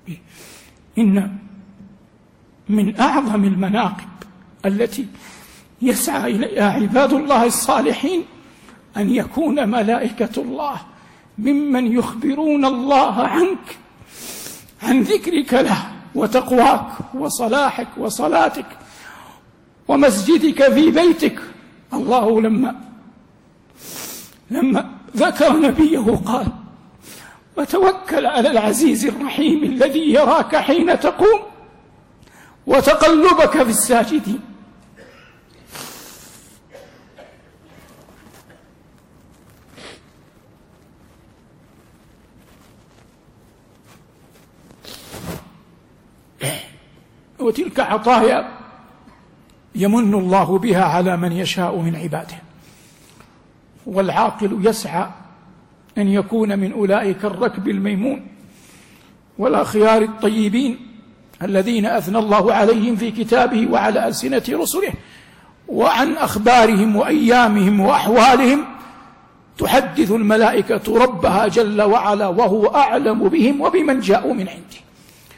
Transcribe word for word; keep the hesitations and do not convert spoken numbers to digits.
إن من أعظم المناقب التي يسعى إليها عباد الله الصالحين أن يكون ملائكة الله ممن يخبرون الله عنك، عن ذكرك له وتقواك وصلاحك وصلاتك ومسجدك في بيتك. الله لما لما ذكر نبيه قال: وتوكل على العزيز الرحيم الذي يراك حين تقوم وتقلبك في الساجدين. وتلك عطايا يمن الله بها على من يشاء من عباده، والعاقل يسعى أن يكون من أولئك الركب الميمون والأخيار الطيبين الذين أثنى الله عليهم في كتابه وعلى ألسنة رسله، وعن أخبارهم وأيامهم وأحوالهم تحدث الملائكة ربها جل وعلا وهو أعلم بهم وبمن جاءوا من عنده.